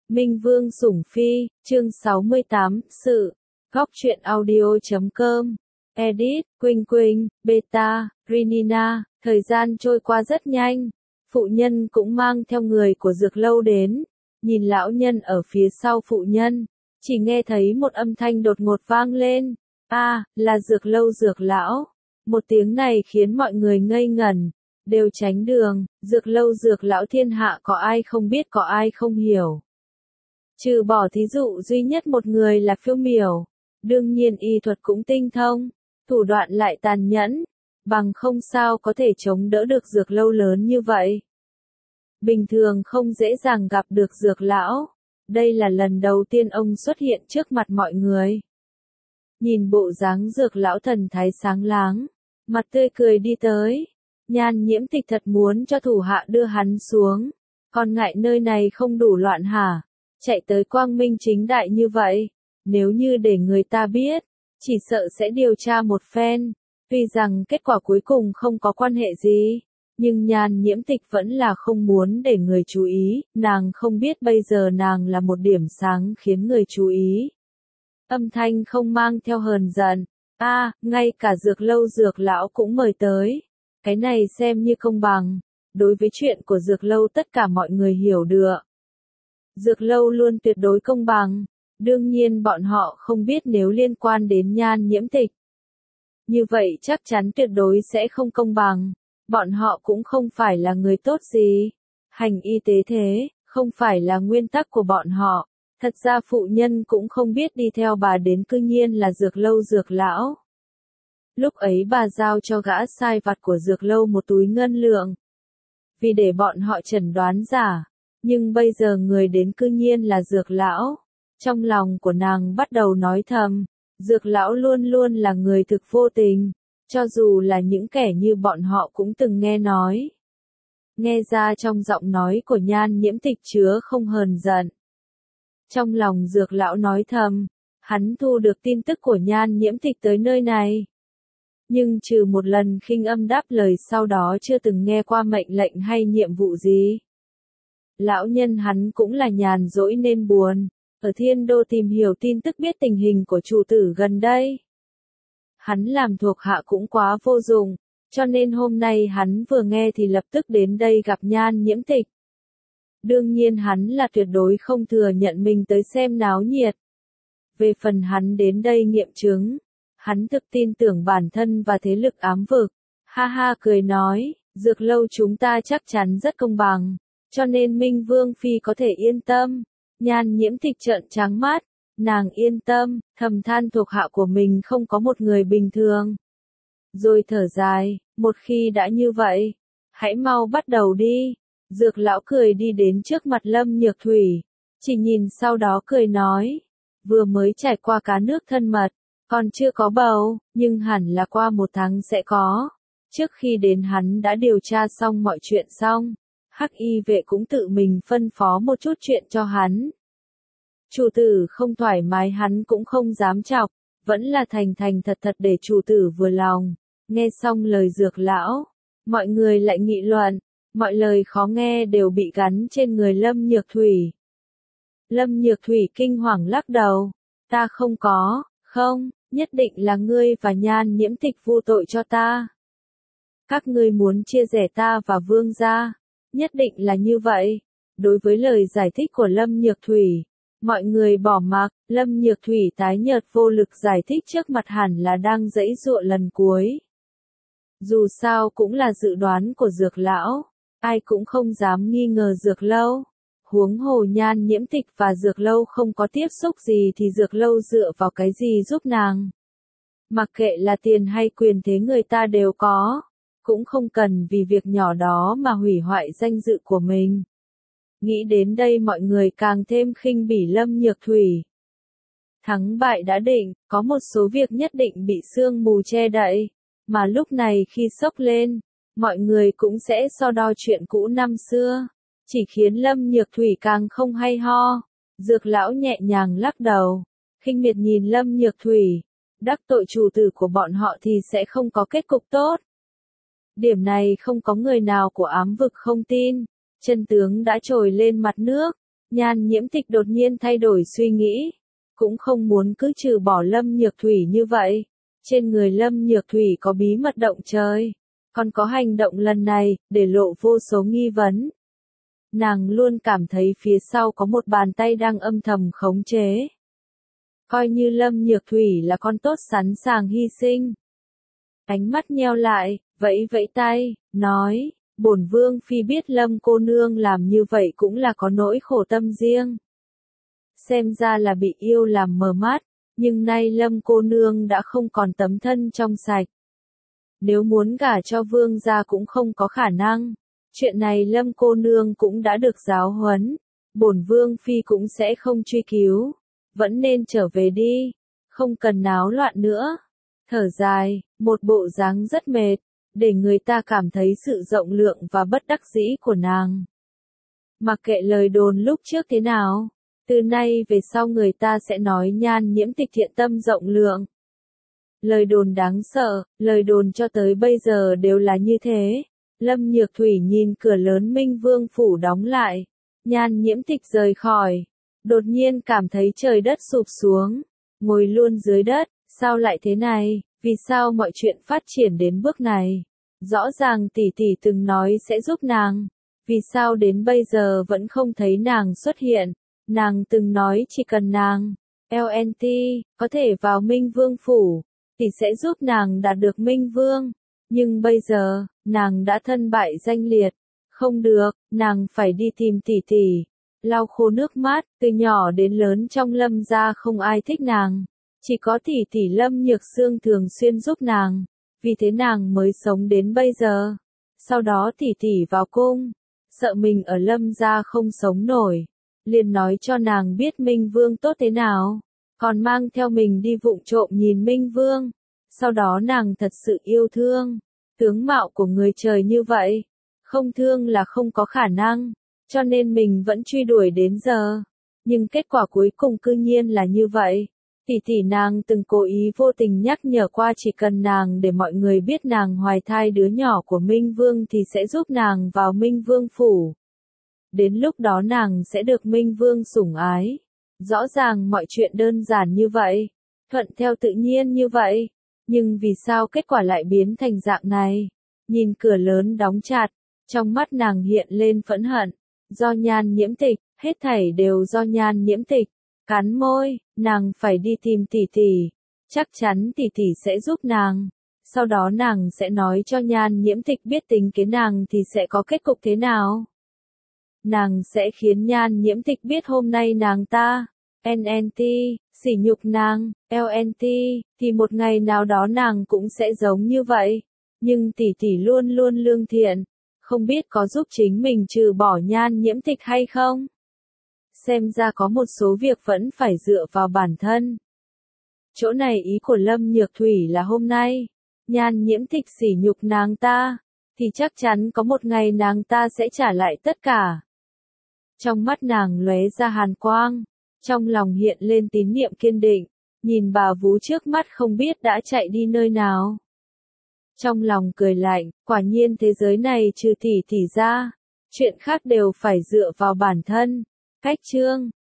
Minh Vương Sủng Phi, chương 68, sự, góc truyện audio.com, edit, Quỳnh Quỳnh, Beta, Rinina, thời gian trôi qua rất nhanh, phụ nhân cũng mang theo người của dược lâu đến, nhìn lão nhân ở phía sau phụ nhân, chỉ nghe thấy một âm thanh đột ngột vang lên, là dược lâu dược lão, một tiếng này khiến mọi người ngây ngẩn, đều tránh đường, dược lâu dược lão thiên hạ có ai không biết có ai không hiểu. Trừ bỏ thí dụ duy nhất một người là Phiêu Miểu, đương nhiên y thuật cũng tinh thông, thủ đoạn lại tàn nhẫn, bằng không sao có thể chống đỡ được dược lâu lớn như vậy. Bình thường không dễ dàng gặp được dược lão, đây là lần đầu tiên ông xuất hiện trước mặt mọi người. Nhìn bộ dáng dược lão thần thái sáng láng, mặt tươi cười đi tới, Nhan Nhiễm Tịch thật muốn cho thủ hạ đưa hắn xuống, còn ngại nơi này không đủ loạn hả? Chạy tới quang minh chính đại như vậy, nếu như để người ta biết, chỉ sợ sẽ điều tra một phen, tuy rằng kết quả cuối cùng không có quan hệ gì, nhưng Nhan Nhiễm Tịch vẫn là không muốn để người chú ý, nàng không biết bây giờ nàng là một điểm sáng khiến người chú ý. Âm thanh không mang theo hờn giận, ngay cả dược lâu dược lão cũng mời tới, cái này xem như công bằng, đối với chuyện của dược lâu tất cả mọi người hiểu được. Dược lâu luôn tuyệt đối công bằng, đương nhiên bọn họ không biết nếu liên quan đến Nhan Nhiễm Tịch. Như vậy chắc chắn tuyệt đối sẽ không công bằng, bọn họ cũng không phải là người tốt gì. Hành y tế thế, không phải là nguyên tắc của bọn họ, thật ra phụ nhân cũng không biết đi theo bà đến cư nhiên là dược lâu dược lão. Lúc ấy bà giao cho gã sai vặt của dược lâu một túi ngân lượng, vì để bọn họ chẩn đoán giả. Nhưng bây giờ người đến cư nhiên là dược lão. Trong lòng của nàng bắt đầu nói thầm, dược lão luôn luôn là người thực vô tình, cho dù là những kẻ như bọn họ cũng từng nghe nói. Nghe ra trong giọng nói của Nhan Nhiễm Tịch chứa không hờn giận. Trong lòng dược lão nói thầm, hắn thu được tin tức của Nhan Nhiễm Tịch tới nơi này. Nhưng trừ một lần khinh âm đáp lời sau đó chưa từng nghe qua mệnh lệnh hay nhiệm vụ gì. Lão nhân hắn cũng là nhàn rỗi nên buồn, ở Thiên Đô tìm hiểu tin tức biết tình hình của chủ tử gần đây. Hắn làm thuộc hạ cũng quá vô dụng, cho nên hôm nay hắn vừa nghe thì lập tức đến đây gặp Nhan Nhiễm Tịch. Đương nhiên hắn là tuyệt đối không thừa nhận mình tới xem náo nhiệt. Về phần hắn đến đây nghiệm chứng, hắn thực tin tưởng bản thân và thế lực ám vực. Ha ha cười nói, dược lâu chúng ta chắc chắn rất công bằng. Cho nên Minh Vương Phi có thể yên tâm. Nhan Nhiễm Tịch trợn trắng mắt, nàng yên tâm, thầm than thuộc hạ của mình không có một người bình thường. Rồi thở dài, một khi đã như vậy, hãy mau bắt đầu đi. Dược lão cười đi đến trước mặt Lâm Nhược Thủy, chỉ nhìn sau đó cười nói, vừa mới trải qua cá nước thân mật, còn chưa có bầu, nhưng hẳn là qua 1 tháng sẽ có. Trước khi đến hắn đã điều tra xong mọi chuyện xong. Hắc y vệ cũng tự mình phân phó một chút chuyện cho hắn. Chủ tử không thoải mái hắn cũng không dám chọc, vẫn là thành thành thật thật để chủ tử vừa lòng. Nghe xong lời dược lão, mọi người lại nghị luận, mọi lời khó nghe đều bị gắn trên người Lâm Nhược Thủy. Lâm Nhược Thủy kinh hoàng lắc đầu, ta không có, không, nhất định là ngươi và Nhan Nhiễm Tịch vu tội cho ta. Các ngươi muốn chia rẽ ta và Vương gia. Nhất định là như vậy. Đối với lời giải thích của Lâm Nhược Thủy, mọi người bỏ mặc, Lâm Nhược Thủy tái nhợt vô lực giải thích trước mặt hẳn là đang giãy giụa lần cuối. Dù sao cũng là dự đoán của dược lão, ai cũng không dám nghi ngờ dược lâu. Huống hồ Nhan Nhiễm Tịch và dược lâu không có tiếp xúc gì thì dược lâu dựa vào cái gì giúp nàng. Mặc kệ là tiền hay quyền thế người ta đều có. Cũng không cần vì việc nhỏ đó mà hủy hoại danh dự của mình. Nghĩ đến đây mọi người càng thêm khinh bỉ Lâm Nhược Thủy. Thắng bại đã định, có một số việc nhất định bị sương mù che đậy, mà lúc này khi sốc lên, mọi người cũng sẽ so đo chuyện cũ năm xưa, chỉ khiến Lâm Nhược Thủy càng không hay ho. Dược lão nhẹ nhàng lắc đầu, khinh miệt nhìn Lâm Nhược Thủy, đắc tội chủ tử của bọn họ thì sẽ không có kết cục tốt. Điểm này không có người nào của ám vực không tin, chân tướng đã trồi lên mặt nước, Nhan Nhiễm Tịch đột nhiên thay đổi suy nghĩ, cũng không muốn cứ trừ bỏ Lâm Nhược Thủy như vậy. Trên người Lâm Nhược Thủy có bí mật động trời, còn có hành động lần này, để lộ vô số nghi vấn. Nàng luôn cảm thấy phía sau có một bàn tay đang âm thầm khống chế. Coi như Lâm Nhược Thủy là con tốt sẵn sàng hy sinh. Ánh mắt nheo lại, vẫy vẫy tay, nói, bổn vương phi biết Lâm cô nương làm như vậy cũng là có nỗi khổ tâm riêng. Xem ra là bị yêu làm mờ mắt, nhưng nay Lâm cô nương đã không còn tấm thân trong sạch. Nếu muốn gả cho vương gia cũng không có khả năng. Chuyện này Lâm cô nương cũng đã được giáo huấn, bổn vương phi cũng sẽ không truy cứu, vẫn nên trở về đi, không cần náo loạn nữa. Thở dài, một bộ dáng rất mệt, để người ta cảm thấy sự rộng lượng và bất đắc dĩ của nàng. Mặc kệ lời đồn lúc trước thế nào, từ nay về sau người ta sẽ nói Nhan Nhiễm Tịch thiện tâm rộng lượng. Lời đồn đáng sợ, lời đồn cho tới bây giờ đều là như thế. Lâm Nhược Thủy nhìn cửa lớn Minh Vương phủ đóng lại, Nhan Nhiễm Tịch rời khỏi, đột nhiên cảm thấy trời đất sụp xuống, ngồi luôn dưới đất, sao lại thế này, vì sao mọi chuyện phát triển đến bước này? Rõ ràng tỷ tỷ từng nói sẽ giúp nàng, vì sao đến bây giờ vẫn không thấy nàng xuất hiện? Nàng từng nói chỉ cần nàng, LNT, có thể vào Minh Vương phủ, thì sẽ giúp nàng đạt được Minh Vương. Nhưng bây giờ, nàng đã thân bại danh liệt. Không được, nàng phải đi tìm tỷ tỷ. Lau khô nước mắt, từ nhỏ đến lớn trong Lâm gia không ai thích nàng. Chỉ có tỷ tỷ Lâm Nhược Sương thường xuyên giúp nàng. Vì thế nàng mới sống đến bây giờ. Sau đó tỷ tỷ vào cung. Sợ mình ở Lâm gia không sống nổi. Liền nói cho nàng biết Minh Vương tốt thế nào. Còn mang theo mình đi vụng trộm nhìn Minh Vương. Sau đó nàng thật sự yêu thương. Tướng mạo của người trời như vậy. Không thương là không có khả năng. Cho nên mình vẫn truy đuổi đến giờ. Nhưng kết quả cuối cùng cư nhiên là như vậy. Tỷ tỷ nàng từng cố ý vô tình nhắc nhở qua chỉ cần nàng để mọi người biết nàng hoài thai đứa nhỏ của Minh Vương thì sẽ giúp nàng vào Minh Vương phủ. Đến lúc đó nàng sẽ được Minh Vương sủng ái. Rõ ràng mọi chuyện đơn giản như vậy. Thuận theo tự nhiên như vậy. Nhưng vì sao kết quả lại biến thành dạng này? Nhìn cửa lớn đóng chặt, trong mắt nàng hiện lên phẫn hận. Do Nhan Nhiễm Tịch, hết thảy đều do Nhan Nhiễm Tịch. Cắn môi, nàng phải đi tìm tỷ tỷ. Chắc chắn tỷ tỷ sẽ giúp nàng. Sau đó nàng sẽ nói cho Nhan Nhiễm Tịch biết tính kế nàng thì sẽ có kết cục thế nào. Nàng sẽ khiến Nhan Nhiễm Tịch biết hôm nay nàng ta, NNT, sỉ nhục nàng, LNT, thì một ngày nào đó nàng cũng sẽ giống như vậy. Nhưng tỷ tỷ luôn luôn lương thiện, không biết có giúp chính mình trừ bỏ Nhan Nhiễm Tịch hay không? Xem ra có một số việc vẫn phải dựa vào bản thân. Chỗ này ý của Lâm Nhược Thủy là hôm nay, Nhan Nhiễm Tịch sỉ nhục nàng ta, thì chắc chắn có một ngày nàng ta sẽ trả lại tất cả. Trong mắt nàng lóe ra hàn quang, trong lòng hiện lên tín niệm kiên định, nhìn bà vú trước mắt không biết đã chạy đi nơi nào. Trong lòng cười lạnh, quả nhiên thế giới này trừ tỷ tỷ ra, chuyện khác đều phải dựa vào bản thân. Cách chương